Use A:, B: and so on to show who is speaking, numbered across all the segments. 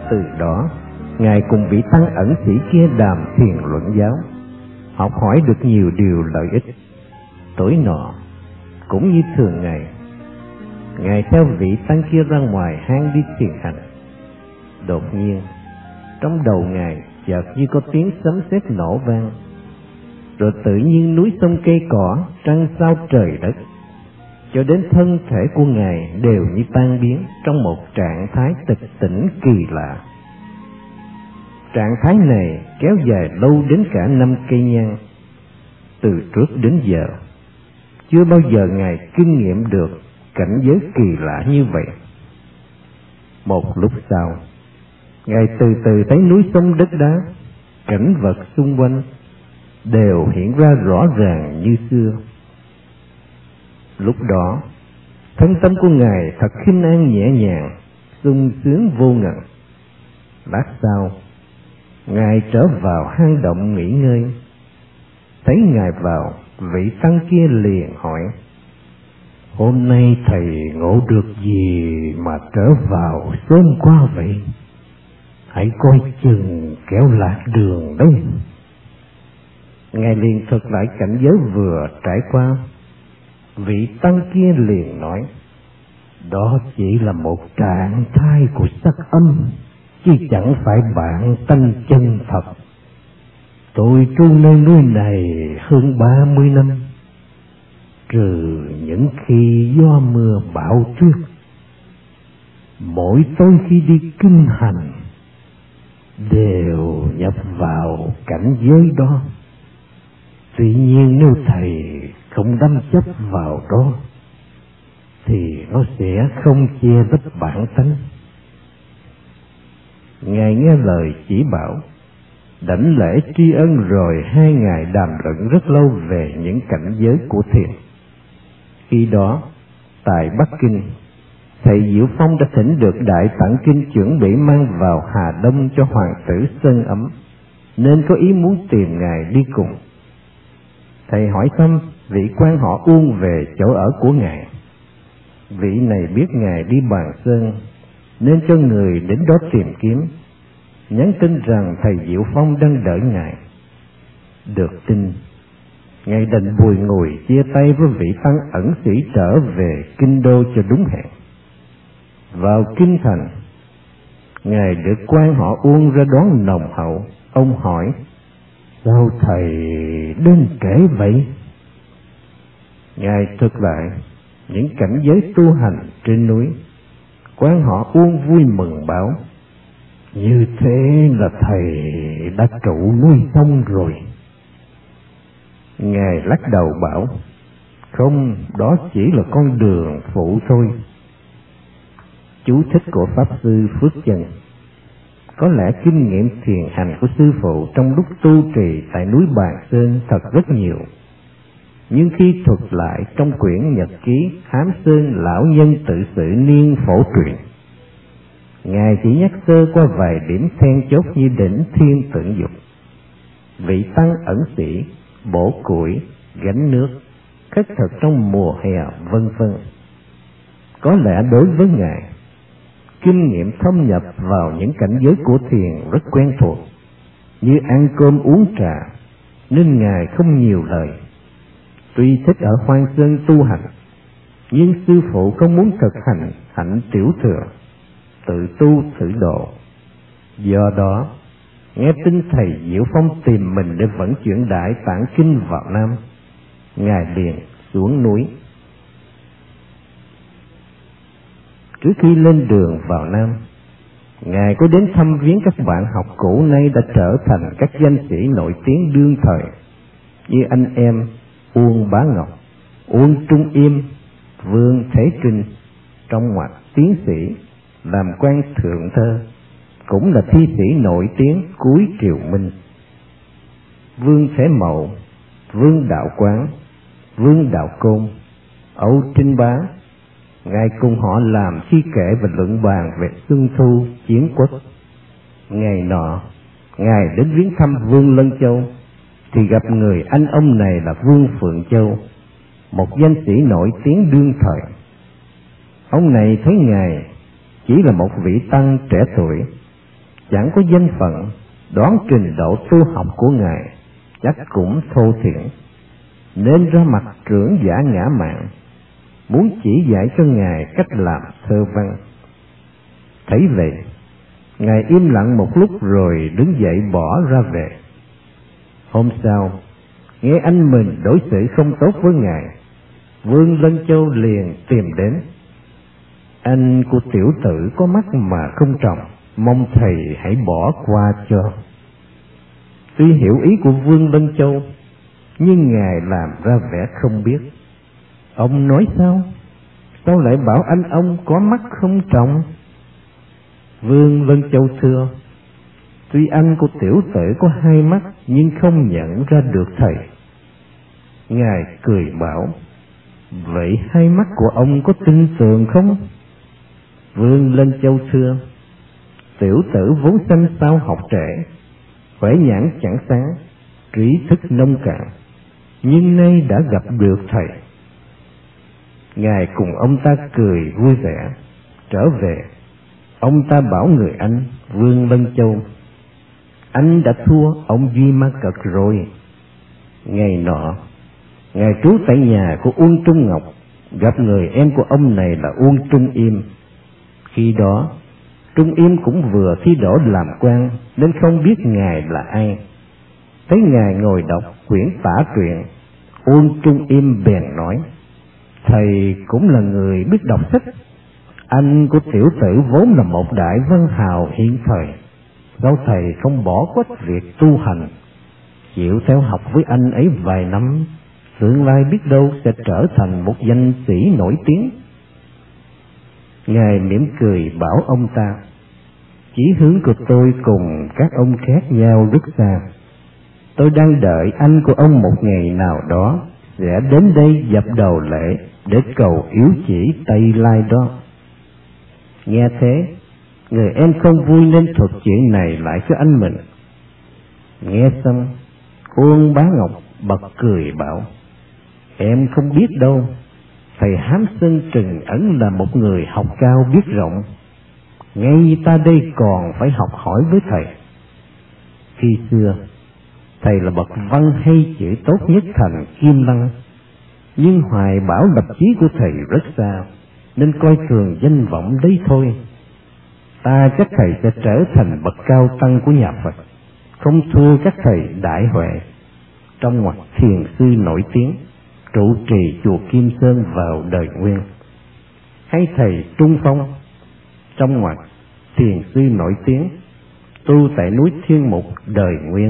A: Từ đó, Ngài cùng vị tăng ẩn sĩ kia đàm thiền luận giáo, học hỏi được nhiều điều lợi ích. Tối nọ, cũng như thường ngày, Ngài theo vị tăng kia ra ngoài hang đi thiền hành. Đột nhiên, trong đầu Ngài chợt như có tiếng sấm sét nổ vang, rồi tự nhiên núi sông cây cỏ, trăng sao trời đất, cho đến thân thể của Ngài đều như tan biến trong một trạng thái tịch tỉnh kỳ lạ. Trạng thái này kéo dài lâu đến cả 5 cây nhang. Từ trước đến giờ, chưa bao giờ Ngài kinh nghiệm được cảnh giới kỳ lạ như vậy. Một lúc sau, Ngài từ từ thấy núi sông đất đá, cảnh vật xung quanh đều hiện ra rõ ràng như xưa. Lúc đó, thân tâm của Ngài thật khinh an nhẹ nhàng, sung sướng vô ngần. Lát sau, Ngài trở vào hang động nghỉ ngơi. Thấy Ngài vào, vị tăng kia liền hỏi: "Hôm nay thầy ngộ được gì mà trở vào sớm quá vậy? Hãy coi chừng kéo lạc đường đấy." Ngài liền thuật lại cảnh giới vừa trải qua. Vị tăng kia liền nói: "Đó chỉ là một trạng thái của sắc âm, chứ chẳng phải bản tánh chân thật. Tôi trú nơi núi này hơn 30 năm, trừ những khi gió mưa bão tuyết. Mỗi tối khi đi kinh hành, đều nhập vào cảnh giới đó. Tuy nhiên nếu thầy không đắm chấp vào đó, thì nó sẽ không che lấp bản tánh." Ngài nghe lời chỉ bảo, đảnh lễ tri ân, rồi hai ngài đàm luận rất lâu về những cảnh giới của thiền. Khi đó, tại Bắc Kinh, thầy Diệu Phong đã thỉnh được Đại Tạng Kinh chuẩn bị mang vào Hà Đông cho hoàng tử Sơn Ấm, nên có ý muốn tìm Ngài đi cùng. Thầy hỏi thăm vị quan họ Uông về chỗ ở của Ngài. Vị này biết Ngài đi Bàn Sơn, nên cho người đến đó tìm kiếm, nhắn tin rằng thầy Diệu Phong đang đợi Ngài. Được tin, Ngài đành bùi ngùi chia tay với vị tăng ẩn sĩ trở về Kinh Đô cho đúng hẹn. Vào kinh thành, Ngài được quan họ Uông ra đón nồng hậu. Ông hỏi: "Sao thầy đến trễ vậy?" Ngài thuật lại những cảnh giới tu hành trên núi. Quan họ Uông vui mừng bảo: "Như thế là thầy đã trụ núi xong rồi." Ngài lắc đầu bảo: "Không, đó chỉ là con đường phụ thôi." Chú thích của Pháp Sư Phước Chân: có lẽ kinh nghiệm thiền hành của sư phụ trong lúc tu trì tại núi Bàn Sơn thật rất nhiều, nhưng khi thuật lại trong quyển nhật ký Hám Sơn lão nhân tự sự niên phổ truyện, Ngài chỉ nhắc sơ qua vài điểm then chốt như đỉnh thiên tượng dục, vị tăng ẩn sĩ, bổ củi, gánh nước, khất thực trong mùa hè, vân vân. Có lẽ đối với Ngài, kinh nghiệm thâm nhập vào những cảnh giới của thiền rất quen thuộc, như ăn cơm uống trà, nên Ngài không nhiều lời. Tuy thích ở Hoang Sơn tu hành, nhưng sư phụ không muốn thực hành hạnh tiểu thừa, tự tu thử độ. Do đó, nghe tin thầy Diệu Phong tìm mình để vận chuyển Đại Tạng Kinh vào Nam, Ngài liền xuống núi. Trước khi lên đường vào Nam, Ngài có đến thăm viếng các bạn học cũ nay đã trở thành các danh sĩ nổi tiếng đương thời, như anh em Uông Bá Ngọc, Uông Trung Im, Vương Thế Trinh, trong ngoặc tiến sĩ, làm quan thượng thơ, cũng là thi sĩ nổi tiếng cuối triều Minh. Vương Thế Mậu, Vương Đạo Quán, Vương Đạo Côn, Âu Trinh Bá, Ngài cùng họ làm thi kệ và luận bàn về Xuân Thu chiến quốc. Ngày nọ, Ngài đến viếng thăm Vương Lân Châu, thì gặp người anh ông này là Vương Phượng Châu, một danh sĩ nổi tiếng đương thời. Ông này thấy Ngài chỉ là một vị tăng trẻ tuổi, chẳng có danh phận, đoán trình độ tu học của ngài chắc cũng thô thiển, nên ra mặt trưởng giả ngã mạn, muốn chỉ dạy cho ngài cách làm thơ văn. Thấy vậy, ngài im lặng một lúc rồi đứng dậy bỏ ra về. Hôm sau, nghe anh mình đối xử không tốt với ngài, Vương Lân Châu liền tìm đến. Anh của tiểu tử có mắt mà không tròng, mong thầy hãy bỏ qua cho. Tuy hiểu ý của Vương Lân Châu, nhưng ngài làm ra vẻ không biết. Ông nói sao? Sao lại bảo anh ông có mắt không tròng? Vương Lân Châu thưa, tuy anh của tiểu tử có hai mắt nhưng không nhận ra được thầy. Ngài cười bảo, vậy hai mắt của ông có tin tưởng không? Vương Lân Châu thưa, tiểu tử vốn sanh sao học trễ, khỏe nhãn chẳng sáng, trí thức nông cạn, nhưng nay đã gặp được thầy. Ngài cùng ông ta cười vui vẻ. Trở về, ông ta bảo người anh Vương Lân Châu, anh đã thua ông Duy Ma Cật rồi. Ngày nọ, ngài trú tại nhà của Uông Trung Ngọc, gặp người em của ông này là Uông Trung Im. Khi đó, Trung Im cũng vừa thi đỗ làm quan nên không biết ngài là ai. Thấy ngài ngồi đọc quyển tả truyện, Uông Trung Im bèn nói, thầy cũng là người biết đọc sách. Anh của tiểu tử vốn là một đại văn hào hiện thời, sao thầy không bỏ quách việc tu hành, chịu theo học với anh ấy vài năm, tương lai biết đâu sẽ trở thành một danh sĩ nổi tiếng. Ngài mỉm cười bảo ông ta, chí hướng của tôi cùng các ông khác nhau rất xa. Tôi đang đợi anh của ông một ngày nào đó sẽ đến đây dập đầu lễ để cầu yếu chỉ Tây Lai đó. Nghe thế, người em không vui nên thuật chuyện này lại cho anh mình. Nghe xong, Uông Bá Ngọc bật cười bảo, em không biết đâu, thầy Hám Sinh Trừng Ẩn là một người học cao biết rộng, ngay ta đây còn phải học hỏi với thầy. Khi xưa, thầy là bậc văn hay chữ tốt nhất thành Kim Lăng, nhưng hoài bão lập chí của thầy rất xa, nên coi thường danh vọng đấy thôi. Ta chắc thầy sẽ trở thành bậc cao tăng của nhà Phật, không thua các thầy đại huệ trong ngoặc thiền sư nổi tiếng trụ trì chùa Kim Sơn vào đời Nguyên, hay thầy Trung Phong trong ngoặc thiền sư nổi tiếng tu tại núi Thiên Mục đời Nguyên.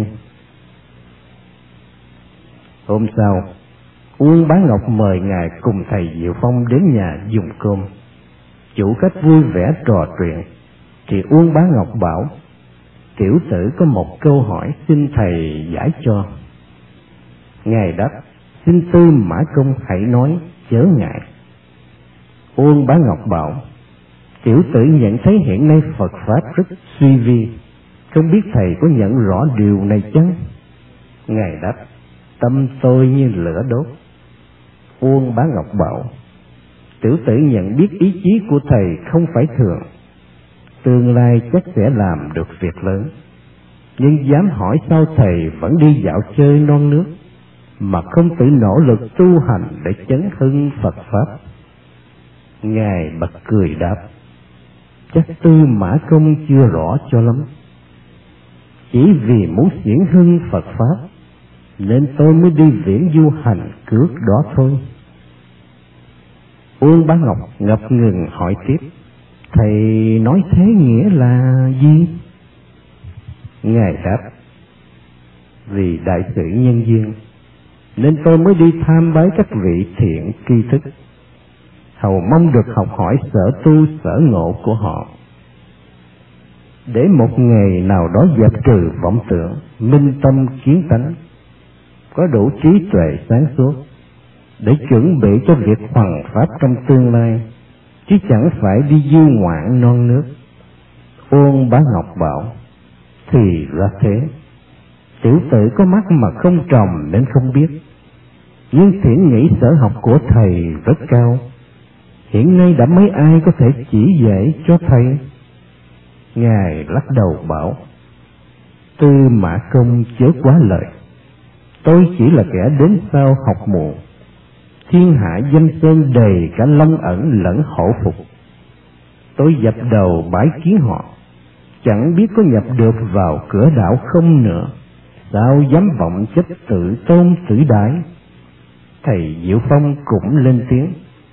A: Hôm sau, Uông Bá Ngọc mời ngài cùng thầy Diệu Phong đến nhà dùng cơm. Chủ khách vui vẻ trò chuyện, thì Uông Bá Ngọc bảo, tiểu tử có một câu hỏi xin thầy giải cho. Ngài đáp, xin Tư Mã Công hãy nói, chớ ngại. Uông Bá Ngọc bảo, tiểu tử nhận thấy hiện nay Phật Pháp rất suy vi, không biết thầy có nhận rõ điều này chăng? Ngài đáp, tâm tôi như lửa đốt. Uông Bá Ngọc bảo, tiểu tử nhận biết ý chí của thầy không phải thường, tương lai chắc sẽ làm được việc lớn, nhưng dám hỏi sao thầy vẫn đi dạo chơi non nước, mà không tự nỗ lực tu hành để chấn hưng Phật Pháp. Ngài bật cười đáp, chắc Tư Mã Công chưa rõ cho lắm, chỉ vì muốn xiển hưng Phật Pháp nên tôi mới đi viễn du hành cước đó thôi. Uông Bá Ngọc ngập ngừng hỏi tiếp, thầy nói thế nghĩa là gì? Ngài đáp, vì đại sự nhân duyên nên tôi mới đi tham bái các vị thiện tri thức, hầu mong được học hỏi sở tu sở ngộ của họ, để một ngày nào đó dẹp trừ vọng tưởng, minh tâm kiến tánh, có đủ trí tuệ sáng suốt để chuẩn bị cho việc hoằng pháp trong tương lai, chứ chẳng phải đi du ngoạn non nước. Uông Bá Ngọc bảo, thì ra thế, tiểu tử có mắt mà không tròng nên không biết, nhưng thiện nghĩ sở học của thầy rất cao, hiện nay đã mấy ai có thể chỉ dạy cho thầy. Ngài lắc đầu bảo: Tư Mã Công chớ quá lời, tôi chỉ là kẻ đến sau học muộn. Thiên hạ danh sơn đầy cả Long Ẩn lẫn Hổ Phục. Tôi dập đầu bái kiến họ, chẳng biết có nhập được vào cửa đảo không nữa. Sao dám vọng chấp tự tôn tự đái. Thầy Diệu Phong cũng lên tiếng: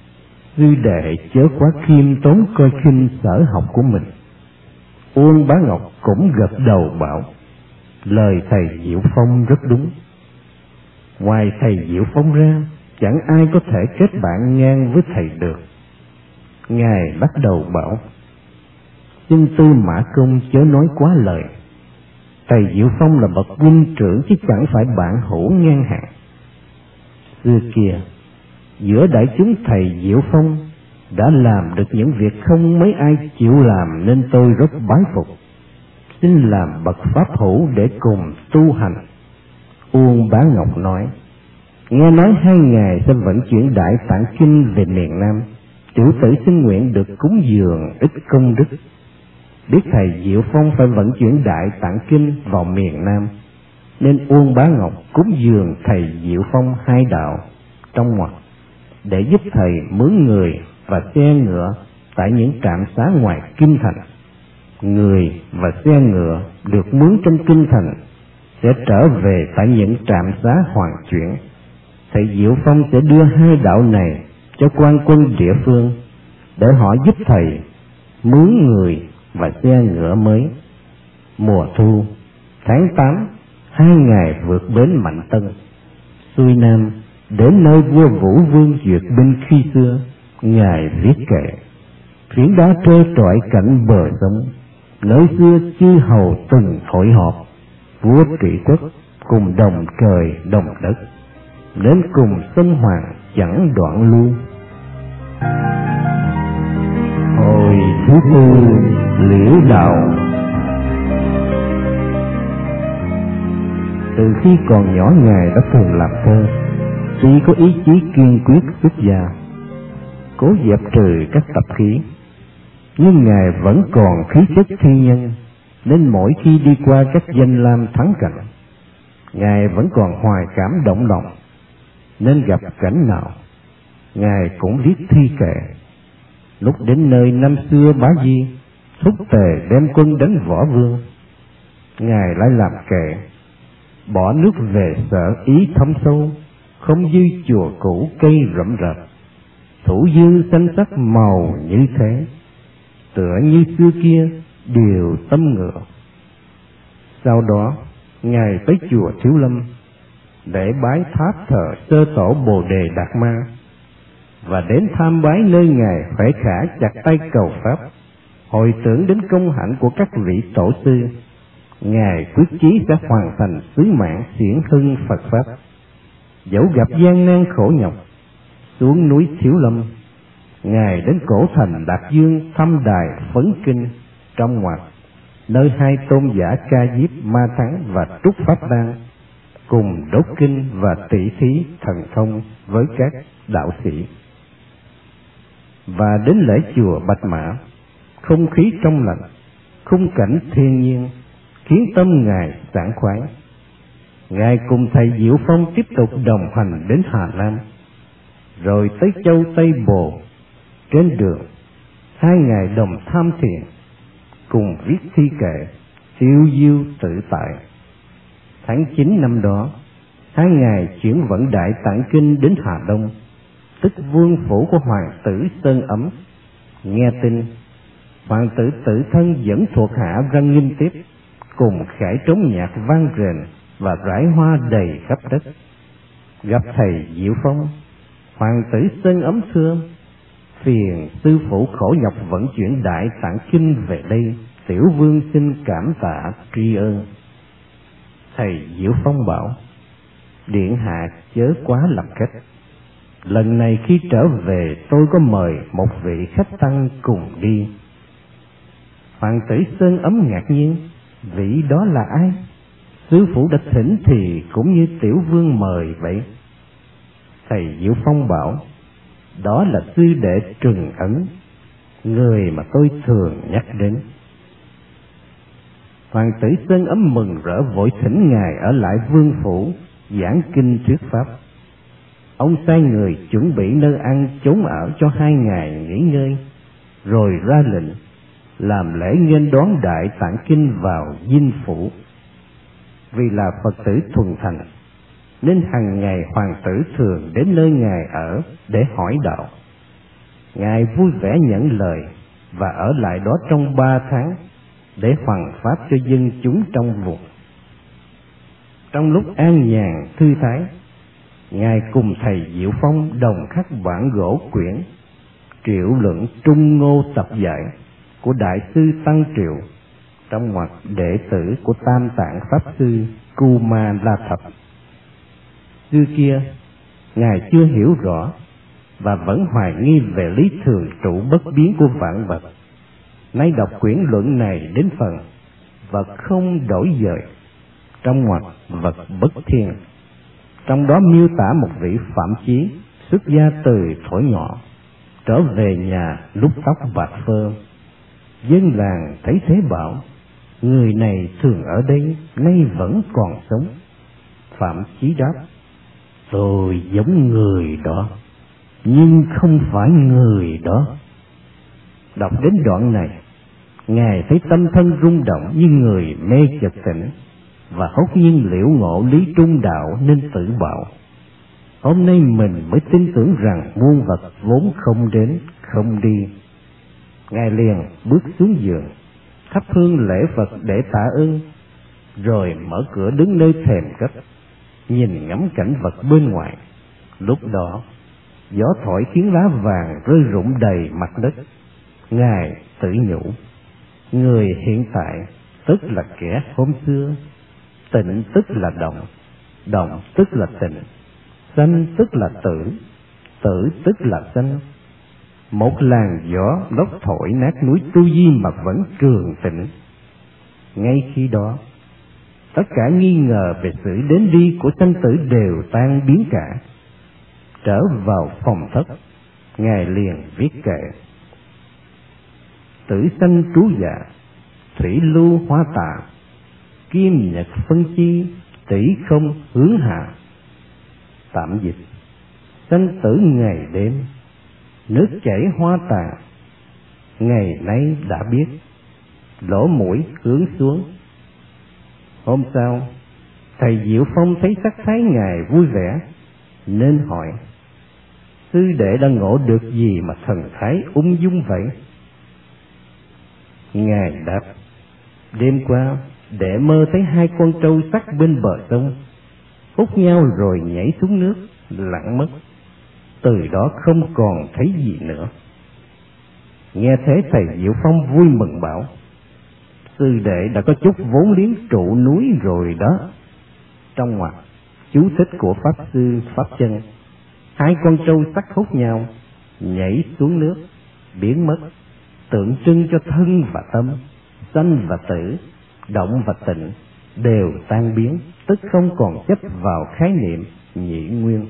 A: Sư đệ chớ quá khiêm tốn coi khinh sở học của mình. Uông Bá Ngọc cũng gật đầu bảo: Lời thầy Diệu Phong rất đúng. Ngoài thầy Diệu Phong ra, chẳng ai có thể kết bạn ngang với thầy được. Ngài bắt đầu bảo: Xin Tư Mã Công chớ nói quá lời. Thầy Diệu Phong là bậc huynh trưởng chứ chẳng phải bạn hữu ngang hàng. Xưa kia, giữa đại chúng thầy Diệu Phong đã làm được những việc không mấy ai chịu làm, nên tôi rất bái phục. Xin làm bậc pháp hữu để cùng tu hành. Uông Bá Ngọc nói: Nghe nói 2 ngày sẽ vận chuyển Đại Tạng Kinh về miền Nam. Tiểu tử xin nguyện được cúng dường ít công đức. Biết thầy Diệu Phong phải vận chuyển Đại Tạng Kinh vào miền Nam, nên Uông Bá Ngọc cúng dường thầy Diệu Phong 2 đạo trong ngoặc, để giúp thầy mướn người và xe ngựa tại những trạm xá ngoài kinh thành. Người và xe ngựa được mướn trong kinh thành sẽ trở về tại những trạm xá hoàn chuyển. Thầy Diệu Phong sẽ đưa 2 đạo này cho quan quân địa phương để họ giúp thầy mướn người và xe ngựa mới. Mùa thu, tháng 8, 2 ngày vượt bến Mạnh Tân, xuôi nam đến nơi vua Vũ Vương duyệt binh khi xưa. Ngài viết kệ: Phiến đá trơ trọi cạnh bờ sông, nơi xưa chư hầu từng hội họp. Vua trị quốc cùng đồng trời đồng đất, đến cùng sông Hoàng chẳng đoạn lui. Hồi thứ tư, Liễu Đạo. Từ khi còn nhỏ, Ngài đã thường làm thơ. Tuy có ý chí kiên quyết xuất gia, cố dẹp trừ các tập khí, nhưng Ngài vẫn còn khí chất thiên nhân, nên mỗi khi đi qua các danh lam thắng cảnh, Ngài vẫn còn hoài cảm động lòng, nên gặp cảnh nào Ngài cũng viết thi kệ. Lúc đến nơi năm xưa Bá Di thúc Tề đem quân đánh Võ Vương, Ngài lại làm kệ: Bỏ nước về sở ý thâm sâu, không dư chùa cũ cây rậm rạp. Thủ dư xanh sắc màu như thế, tựa như xưa kia điều tâm ngựa. Sau đó Ngài tới chùa Thiếu Lâm để bái tháp thờ sơ tổ Bồ Đề Đạt Ma, và đến tham bái nơi Ngài khỏe khả chặt tay cầu pháp, hồi tưởng đến công hạnh của các vị tổ sư. Ngài quyết chí sẽ hoàn thành sứ mạng xiển hưng Phật pháp. Dẫu gặp gian nan khổ nhọc, xuống núi Thiếu Lâm, Ngài đến cổ thành Đạt Dương thăm đài Phấn Kinh trong ngoặc, nơi 2 tôn giả Ca Diếp, Ma Thắng và Trúc Pháp Đan cùng đốt kinh và tỷ thí thần thông với các đạo sĩ. Và đến lễ chùa Bạch Mã, không khí trong lành, khung cảnh thiên nhiên khiến tâm Ngài sảng khoái. Ngài cùng thầy Diệu Phong tiếp tục đồng hành đến Hà Nam, rồi tới châu Tây Bồ. Trên đường, 2 ngày đồng tham thiền, cùng viết thi kệ, tiêu diêu tự tại. Tháng 9 năm đó, 2 ngày chuyển vận Đại Tạng Kinh đến Hà Đông, tức vương phủ của hoàng tử Sơn Ấm. Nghe tin, hoàng tử tự thân dẫn thuộc hạ ra nghinh tiếp, cùng khải trống nhạc vang rền và rải hoa đầy khắp đất. Gặp thầy Diệu Phong, hoàng tử Sơn Ấm thưa: Phiền sư phụ khổ nhọc vận chuyển Đại Tạng Kinh về đây, tiểu vương xin cảm tạ tri ân. Thầy Diệu Phong bảo: Điện hạ chớ quá làm khách. Lần này khi trở về, tôi có mời một vị khách tăng cùng đi. Hoàng tử Sơn Ấm ngạc nhiên: Vị đó là ai? Sư phụ đã thỉnh thì cũng như tiểu vương mời vậy. Thầy Diệu Phong bảo: Đó là sư đệ Trừng Ấn, người mà tôi thường nhắc đến. Hoàng tử Sơn Ấm mừng rỡ vội thỉnh ngài ở lại vương phủ giảng kinh thuyết pháp. Ông sai người chuẩn bị nơi ăn chốn ở cho 2 ngày nghỉ ngơi, rồi ra lệnh làm lễ nghênh đón Đại Tạng Kinh vào dinh phủ. Vì là Phật tử thuần thành, nên hàng ngày hoàng tử thường đến nơi ngài ở để hỏi đạo. Ngài vui vẻ nhận lời và ở lại đó trong 3 tháng để hoằng pháp cho dân chúng trong vùng. Trong lúc an nhàn thư thái, ngài cùng thầy Diệu Phong đồng khắc bản gỗ quyển Triệu Luận Trung Ngô Tập Giải của Đại sư Tăng Triệu, trong ngoặc đệ tử của Tam Tạng Pháp Sư Kuma La Thập. Xưa kia, ngài chưa hiểu rõ và vẫn hoài nghi về lý thường trụ bất biến của vạn vật. Nay đọc quyển luận này đến phần vật không đổi dời, trong ngoặc vật bất thiên, trong đó miêu tả một vị Phạm Chí xuất gia từ thuở nhỏ, trở về nhà lúc tóc bạc phơ. Dân làng thấy thế bảo, người này thường ở đây nay vẫn còn sống. Phạm Chí đáp, tôi giống người đó, nhưng không phải người đó. Đọc đến đoạn này, ngài thấy tâm thân rung động như người mê chợt tỉnh, và hốt nhiên liễu ngộ lý trung đạo nên tự bảo, hôm nay mình mới tin tưởng rằng muôn vật vốn không đến không đi. Ngài liền bước xuống giường, thắp hương lễ Phật để tạ ơn, rồi mở cửa đứng nơi thềm cấp, nhìn ngắm cảnh vật bên ngoài. Lúc đó gió thổi khiến lá vàng rơi rụng đầy mặt đất. Ngài tự nhủ, người hiện tại tức là kẻ hôm xưa, tịnh tức là động, động tức là tịnh, sanh tức là tử, tử tức là sanh. Một làn gió lốc thổi nát núi Tu Di mà vẫn trường tĩnh. Ngay khi đó, tất cả nghi ngờ về sự đến đi của sanh tử đều tan biến cả. Trở vào phòng thất, ngài liền viết kệ: tử sanh trú dạ, thủy lưu hóa tạ, kim nhật phân chi, tỷ không hướng hạ. Tạm dịch: sanh tử ngày đêm, nước chảy hoa tàn, ngày nay đã biết, lỗ mũi hướng xuống. Hôm sau, thầy Diệu Phong thấy sắc thái ngài vui vẻ, nên hỏi, sư đệ đã ngộ được gì mà thần thái ung dung vậy? Ngài đáp, đêm qua đệ mơ thấy 2 con trâu sắc bên bờ sông, hút nhau rồi nhảy xuống nước, lặn mất. Từ đó không còn thấy gì nữa. Nghe thế thầy Diệu Phong vui mừng bảo, sư đệ đã có chút vốn liếng trụ núi rồi đó. Trong ngoặc chú thích của Pháp Sư Pháp Chân, 2 con trâu sắc hút nhau, nhảy xuống nước, biến mất, tượng trưng cho thân và tâm, sanh và tử, động và tịnh đều tan biến, tức không còn chấp vào khái niệm nhị nguyên.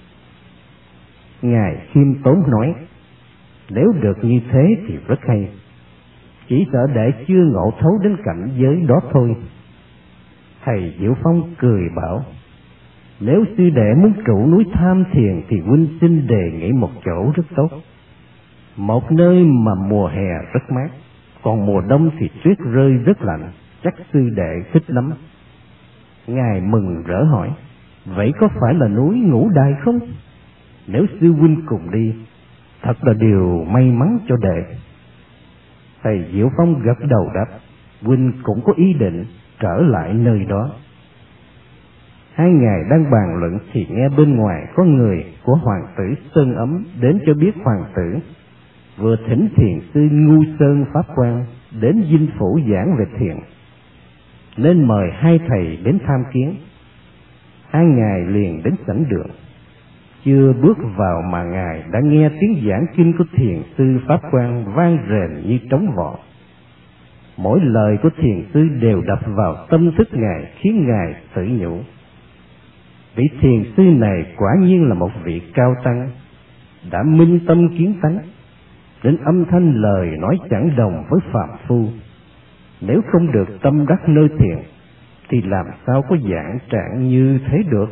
A: Ngài khiêm tốn nói, nếu được như thế thì rất hay, chỉ sợ đệ chưa ngộ thấu đến cảnh giới đó thôi. Thầy Diệu Phong cười bảo, nếu sư đệ muốn trụ núi tham thiền thì huynh xin đề nghị một chỗ rất tốt, một nơi mà mùa hè rất mát, còn mùa đông thì tuyết rơi rất lạnh, chắc sư đệ thích lắm. Ngài mừng rỡ hỏi, vậy có phải là núi Ngũ Đài không? Nếu sư huynh cùng đi, thật là điều may mắn cho đệ. Thầy Diệu Phong gật đầu đáp, huynh cũng có ý định trở lại nơi đó. 2 ngày đang bàn luận thì nghe bên ngoài có người của hoàng tử Sơn Ấm đến cho biết hoàng tử vừa thỉnh thiền sư Ngu Sơn Pháp Quan đến dinh phủ giảng về thiền, nên mời 2 thầy đến tham kiến. 2 ngài liền đến sảnh đường. Chưa bước vào mà ngài đã nghe tiếng giảng kinh của thiền sư Pháp Quan vang rền như trống vọ. Mỗi lời của thiền sư đều đập vào tâm thức ngài, khiến ngài tự nhủ, vị thiền sư này quả nhiên là một vị cao tăng, đã minh tâm kiến tánh, đến âm thanh lời nói chẳng đồng với phàm phu. Nếu không được tâm đắc nơi thiền thì làm sao có dạng trạng như thế được.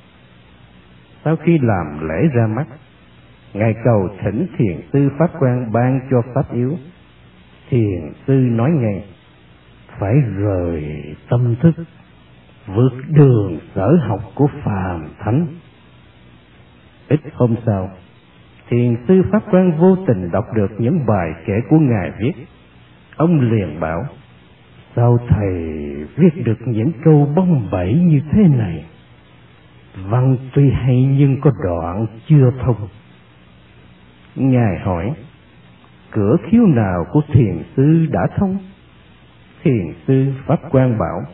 A: Sau khi làm lễ ra mắt, ngài cầu thỉnh thiền sư Pháp Quan ban cho pháp yếu. Thiền sư nói ngay: phải rời tâm thức, vượt đường sở học của phàm thánh. Ít hôm sau, thiền sư Pháp Quan vô tình đọc được những bài kể của ngài viết. Ông liền bảo: sao thầy viết được những câu bóng bẩy như thế này? Văn tuy hay nhưng có đoạn chưa thông. Ngài hỏi: cửa khiếu nào của thiền sư đã thông? Thiền sư Pháp Quan bảo: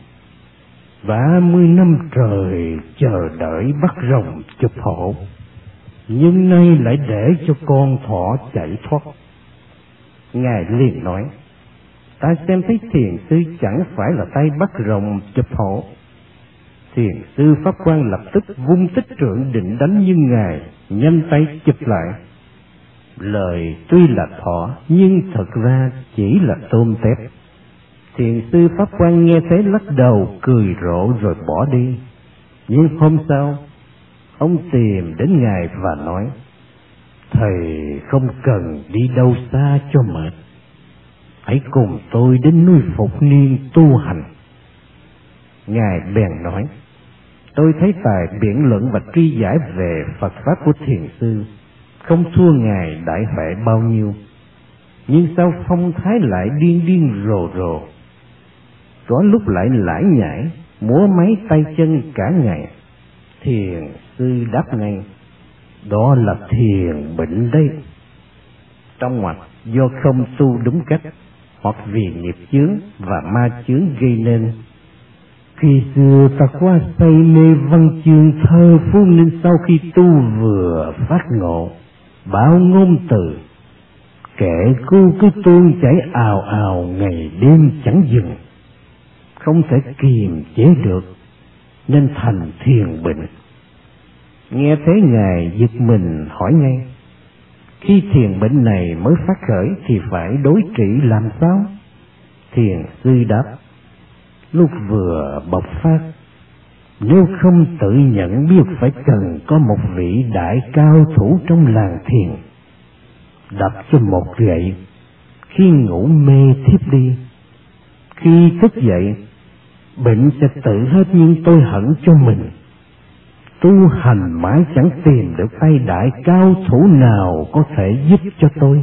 A: 30 năm trời chờ đợi bắt rồng chụp hộ, nhưng nay lại để cho con thỏ chạy thoát. Ngài liền nói: ta xem thấy thiền sư chẳng phải là tay bắt rồng chụp hộ. Thiền sư Pháp Quan lập tức vung tích trượng định đánh, nhưng ngài nhanh tay chụp lại. Lời tuy là thỏ nhưng thật ra chỉ là tôm tép. Thiền sư Pháp Quan nghe thế lắc đầu cười rộ rồi bỏ đi. Nhưng hôm sau, ông tìm đến ngài và nói: thầy không cần đi đâu xa cho mệt, hãy cùng tôi đến núi Phục Niên tu hành. Ngài bèn nói: tôi thấy tài biện luận và tri giải về Phật pháp của thiền sư không thua ngài Đại Huệ bao nhiêu, nhưng sao phong thái lại điên điên rồ rồ, có lúc lại lải nhải múa máy tay chân cả ngày. Thiền sư đáp ngay: đó là thiền bệnh đấy. Trong ngoặc do không tu đúng cách, hoặc vì nghiệp chướng và ma chướng gây nên. Khi xưa ta quá say mê văn chương thơ phú, nên sau khi tu vừa phát ngộ, bao ngôn từ kệ cô cứ tuôn chảy ào ào ngày đêm chẳng dừng, không thể kiềm chế được nên thành thiền bệnh. Nghe thế ngài giật mình hỏi ngay: khi thiền bệnh này mới phát khởi thì phải đối trị làm sao? Thiền sư đáp: lúc vừa bộc phát, nếu không tự nhận biết phải cần có một vị đại cao thủ trong làng thiền đập cho một gậy, khi ngủ mê thiếp đi. Khi thức dậy, bệnh sẽ tự hết, nhưng tôi hận cho mình. Tu hành mãi chẳng tìm được tay đại cao thủ nào có thể giúp cho tôi.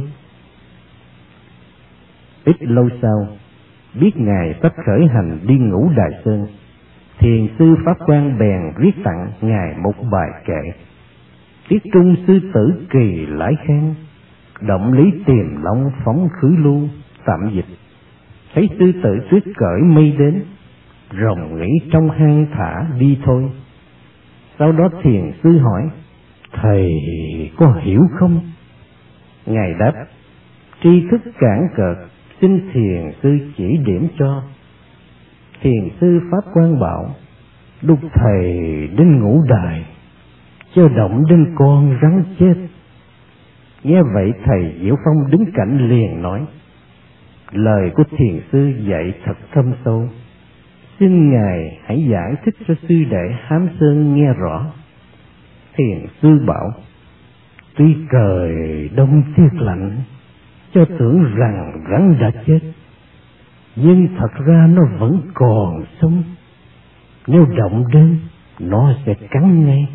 A: Ít lâu sau, biết ngài sắp khởi hành đi Ngũ Đài Sơn, thiền sư Pháp Quan bèn viết tặng ngài một bài kệ: tiết trung sư tử kỳ lãi khen, động lý tiềm long phóng khứ lưu. Tạm dịch: thấy sư tử tuyết cởi mây đến, rồng nghĩ trong hang thả đi thôi. Sau đó thiền sư hỏi: thầy có hiểu không? Ngài đáp: tri thức cản cợt, xin thiền sư chỉ điểm cho. Thiền sư Pháp Quan bảo: lúc thầy đến Ngũ Đài, chớ động đến con rắn chết. Nghe vậy thầy Diệu Phong đứng cạnh liền nói: lời của thiền sư dạy thật thâm sâu, xin ngài hãy giải thích cho sư đệ Hám Sơn nghe rõ. Thiền sư bảo: tuy trời đông tiết lạnh, cho tưởng rằng rắn đã chết, nhưng thật ra nó vẫn còn sống. Nếu động đến, nó sẽ cắn ngay.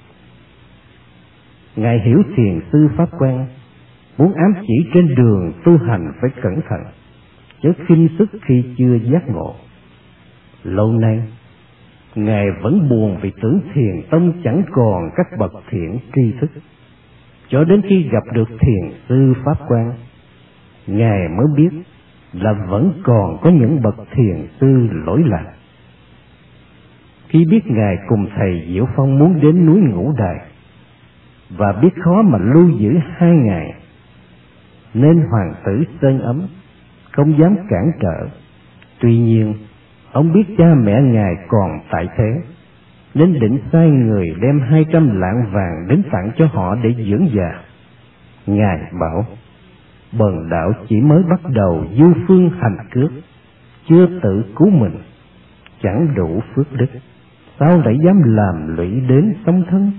A: Ngài hiểu thiền sư Pháp Quan muốn ám chỉ trên đường tu hành phải cẩn thận, chớ khinh sức khi chưa giác ngộ. Lâu nay, ngài vẫn buồn vì tưởng thiền tông chẳng còn các bậc thiện tri thức. Cho đến khi gặp được thiền sư Pháp Quan, ngài mới biết là vẫn còn có những bậc thiền sư lỗi lạc. Khi biết ngài cùng thầy Diệu Phong muốn đến núi Ngũ Đài và biết khó mà lưu giữ 2 ngày, nên hoàng tử Sơn Ấm không dám cản trở. Tuy nhiên, ông biết cha mẹ ngài còn tại thế, nên định sai người đem 200 lạng vàng đến tặng cho họ để dưỡng già. Ngài bảo: bần đạo chỉ mới bắt đầu du phương hành cước, chưa tự cứu mình, chẳng đủ phước đức, sao lại dám làm lụy đến song thân?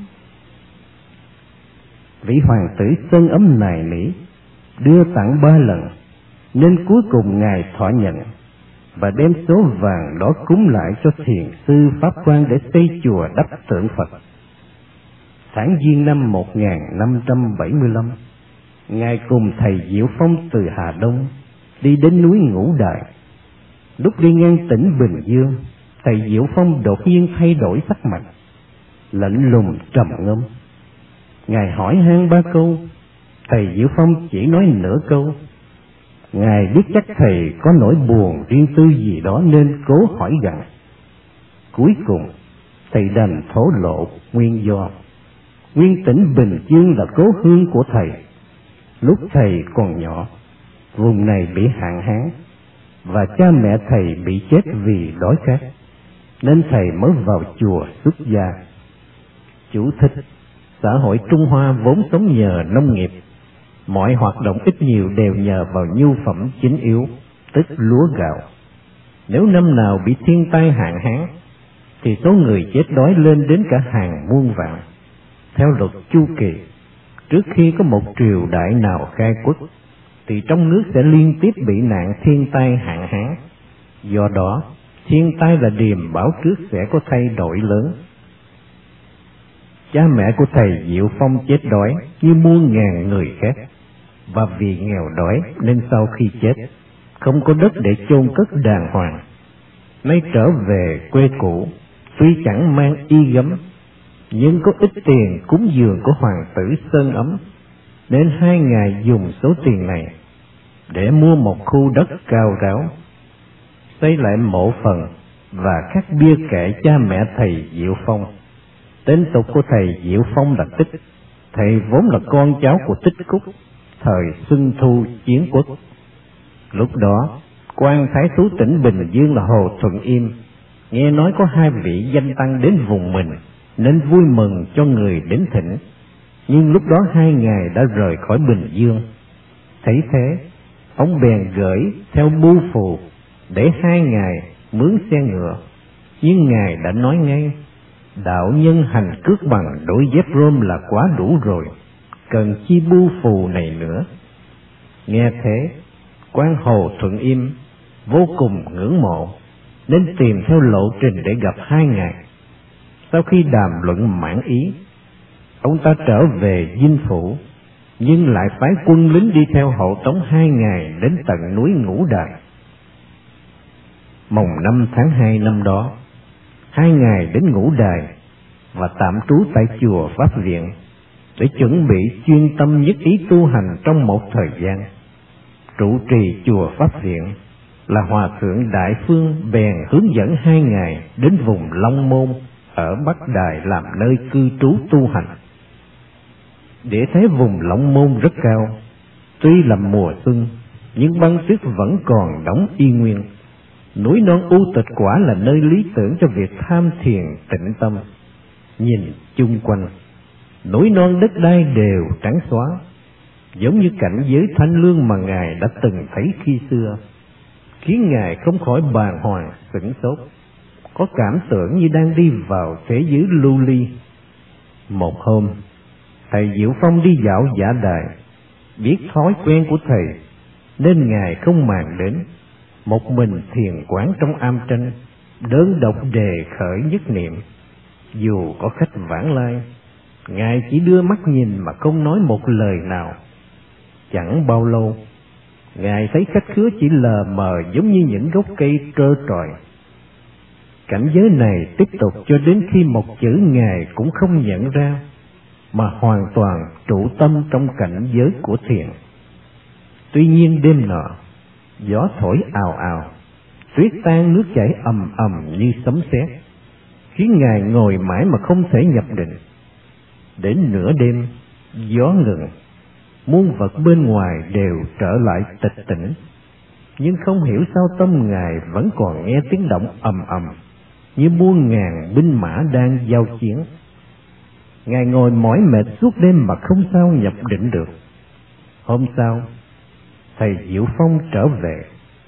A: Vị hoàng tử Sơn Ấm nài nỉ, đưa tặng 3 lần, nên cuối cùng ngài thọ nhận và đem số vàng đó cúng lại cho thiền sư Pháp Quan để xây chùa đắp tượng Phật. Tháng Giêng năm 1575, ngài cùng thầy Diệu Phong từ Hà Đông đi đến núi Ngũ Đài. Lúc đi ngang tỉnh Bình Dương, thầy Diệu Phong đột nhiên thay đổi sắc mặt, lạnh lùng trầm ngâm. Ngài hỏi han 3 câu, thầy Diệu Phong chỉ nói nửa câu. Ngài biết chắc thầy có nỗi buồn riêng tư gì đó nên cố hỏi gặng. Cuối cùng thầy đành thổ lộ nguyên do. Nguyên tỉnh Bình Dương là cố hương của thầy. Lúc thầy còn nhỏ, vùng này bị hạn hán và cha mẹ thầy bị chết vì đói khát, nên thầy mới vào chùa xuất gia. Chú thích: xã hội Trung Hoa vốn sống nhờ nông nghiệp, mọi hoạt động ít nhiều đều nhờ vào nhu phẩm chính yếu, tức lúa gạo. Nếu năm nào bị thiên tai hạn hán, thì số người chết đói lên đến cả hàng muôn vạn. Theo luật chu kỳ, trước khi có một triều đại nào khai quốc, thì trong nước sẽ liên tiếp bị nạn thiên tai hạn hán. Do đó, thiên tai là điềm báo trước sẽ có thay đổi lớn. Cha mẹ của thầy Diệu Phong chết đói như muôn ngàn người khác, và vì nghèo đói nên sau khi chết không có đất để chôn cất đàng hoàng. Nay trở về quê cũ, tuy chẳng mang y gấm, nhưng có ít tiền cúng dường của hoàng tử Sơn Ấm, nên 2 ngài dùng số tiền này để mua một khu đất cao ráo, xây lại mộ phần và khắc bia kệ cha mẹ thầy Diệu Phong. Tên tục của thầy Diệu Phong là Tích. Thầy vốn là con cháu của Tích Cúc, thời Xuân Thu Chiến Quốc. Lúc đó, quan thái thú tỉnh Bình Dương là Hồ Thuận Im nghe nói có 2 vị danh tăng đến vùng mình, nên vui mừng cho người đến thỉnh. Nhưng lúc đó 2 ngài đã rời khỏi Bình Dương. Thấy thế, ông bèn gửi theo bưu phù để 2 ngài mướn xe ngựa. Nhưng ngài đã nói ngay: đạo nhân hành cước bằng đôi dép rôm là quá đủ rồi, cần chi bưu phù này nữa. Nghe thế, quan Hồ Thuận Im vô cùng ngưỡng mộ, nên tìm theo lộ trình để gặp 2 ngài. Sau khi đàm luận mãn ý, ông ta trở về dinh phủ, nhưng lại phái quân lính đi theo hộ tống 2 ngài đến tận núi Ngũ Đài. Mồng 5 tháng 2 năm đó, 2 ngài đến Ngũ Đài và tạm trú tại chùa Pháp Viện để chuẩn bị chuyên tâm nhất ý tu hành trong một thời gian. Trụ trì chùa Pháp Viện là Hòa thượng Đại Phương bèn hướng dẫn 2 ngài đến vùng Long Môn ở Bắc Đài làm nơi cư trú tu hành. Để thấy vùng Long Môn rất cao, tuy là mùa xuân nhưng băng tuyết vẫn còn đóng y nguyên. Núi non u tịch quả là nơi lý tưởng cho việc tham thiền tĩnh tâm. Nhìn chung quanh, núi non đất đai đều trắng xóa, giống như cảnh giới thanh lương mà ngài đã từng thấy khi xưa, khiến ngài không khỏi bàng hoàng sửng sốt, có cảm tưởng như đang đi vào thế giới lưu ly. Một hôm, thầy Diệu Phong đi dạo Giả Đài, biết thói quen của thầy nên ngài không màng đến, một mình thiền quán trong am tranh, đơn độc đề khởi nhất niệm. Dù có khách vãng lai, ngài chỉ đưa mắt nhìn mà không nói một lời nào. Chẳng bao lâu, ngài thấy khách khứa chỉ lờ mờ giống như những gốc cây trơ trọi. Cảnh giới này tiếp tục cho đến khi một chữ ngài cũng không nhận ra, mà hoàn toàn trụ tâm trong cảnh giới của thiền. Tuy nhiên đêm nọ, gió thổi ào ào, tuyết tan nước chảy ầm ầm như sấm sét, khiến ngài ngồi mãi mà không thể nhập định. Đến nửa đêm, gió ngừng, muôn vật bên ngoài đều trở lại tịch tĩnh, nhưng không hiểu sao tâm ngài vẫn còn nghe tiếng động ầm ầm như muôn ngàn binh mã đang giao chiến. Ngài ngồi mỏi mệt suốt đêm mà không sao nhập định được. Hôm sau, thầy Diệu Phong trở về.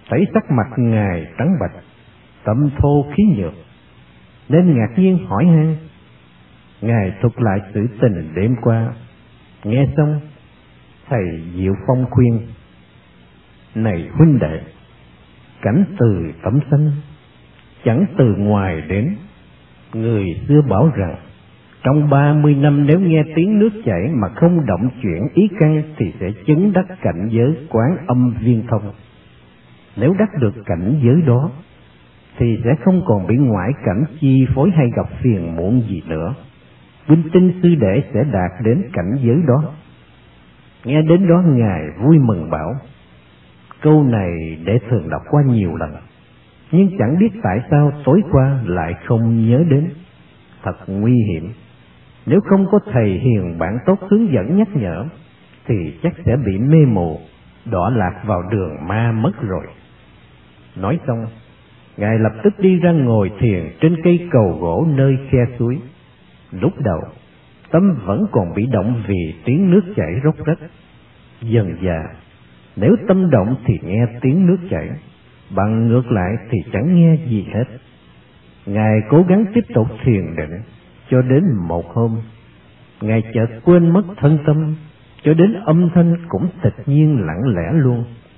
A: thấy sắc mặt Ngài trắng bệch, tâm thô khí nhược, nên ngạc nhiên hỏi han. Ngài thuật lại sự tình đêm qua. Nghe xong, thầy Diệu Phong khuyên: này huynh đệ, cảnh từ tấm sanh chẳng từ ngoài đến. Người xưa bảo rằng trong 30 năm nếu nghe tiếng nước chảy mà không động chuyển ý căn thì sẽ chứng đắc cảnh giới Quán Âm Viên Thông. Nếu đắc được cảnh giới đó thì sẽ không còn bị ngoại cảnh chi phối hay gặp phiền muộn gì nữa. Vinh tinh sư đệ sẽ đạt đến cảnh giới đó. Nghe đến đó Ngài vui mừng bảo: câu này để thường đọc qua nhiều lần, nhưng chẳng biết tại sao tối qua lại không nhớ đến. Thật nguy hiểm. Nếu không có thầy hiền bạn tốt hướng dẫn nhắc nhở thì chắc sẽ bị mê mù, đọa lạc vào đường ma mất rồi. Nói xong, Ngài lập tức đi ra ngồi thiền trên cây cầu gỗ nơi khe suối. Lúc đầu, tâm vẫn còn bị động vì tiếng nước chảy róc rách. Dần dà, nếu tâm động thì nghe tiếng nước chảy, bằng ngược lại thì chẳng nghe gì hết. Ngài cố gắng tiếp tục thiền định, cho đến một hôm, Ngài chợt quên mất thân tâm, cho đến âm thanh cũng tịch nhiên lặng lẽ luôn.